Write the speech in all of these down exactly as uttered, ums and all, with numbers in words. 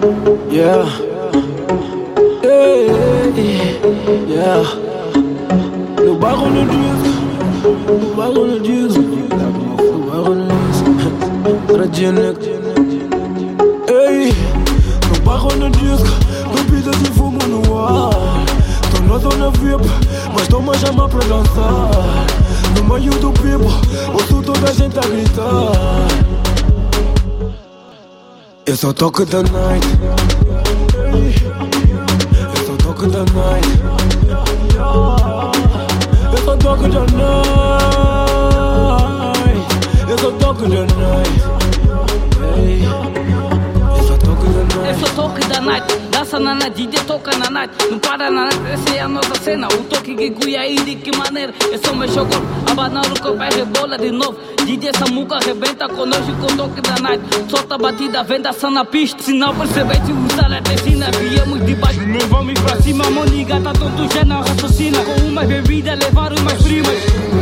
Yeah. Hey, yeah. No bairro no disco, no bairro no disco, no bairro no disco. Radioneck. Hey, no bairro no disco, bebidas e fumo no ar. Tô na zona V I P, mas tô mais chamar pra dançar. No meio do people, ouço toda a gente a gritar. Eu só toco da night. Eu só toco da night. Eu só toco da night. Eu só toco da night. Eu só toco da night. Eu só toco da night. Dança na night, D J toca na night. Não para na night, essa é a nossa cena. O toque que cuia aí, de que maneira? Eu sou meu jogou, abanar o corpo e rebola de novo. D J Samuca arrebenta conosco com o toque da night. Solta a batida, vem dançar na pista. Se não percebeste, usar a descina. Viemos de baixo, não vamos pra cima. Moniga, tá todo já não raciocina. Com umas bebidas, levaram umas primas.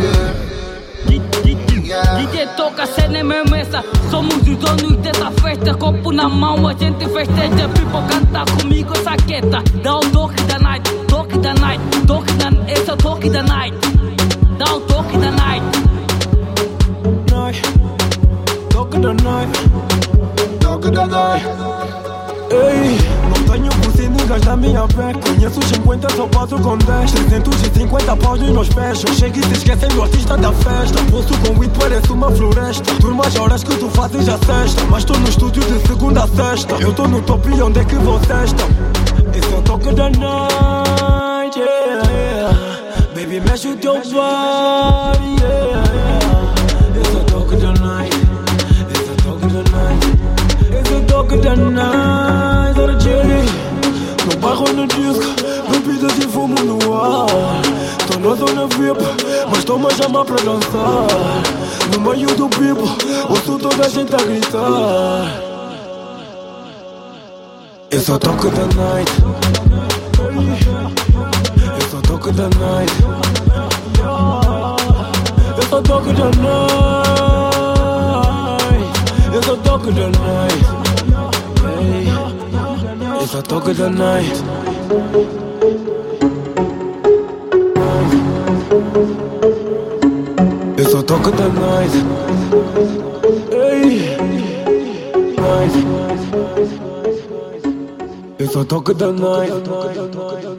D J toca, a cena é mesmo essa. Somos os donos dessa festa. Copo na mão, a gente festeja. People canta comigo, essa quieta. Dá um toque da night, toque da night, toque da night. Esse é o toque da night. Dá um toque da night. Toque da night, toque da night. Ei, não tenho buziningas na minha pé. Conheço os cinquenta, só passo com dez. Trezentos e cinquenta paus nos meus pés. Eu chego e se esquecem do artista da festa. Poço com weed parece uma floresta. Turmas horas que tu fazes a sexta. Mas tô no estúdio de segunda a sexta. Eu tô no top e onde é que vocês estão? Esse é o toque da night, yeah, yeah. Baby, mexe o teu body, yeah, yeah. Esse é o toque da night. Esse é o toque da night, era Jenny. No bairro no disco, bebidas e fumo no ar. Tô na zona V I P, mas tô mais chamar pra dançar. No meio do people, ouço toda a gente a gritar. Eu só toco da night. Eu só toco da night. Eu só toco da night. Eu só toco da night. Eu só toco da night. Eu só toco da night. Ei, night. Eu só toco da night.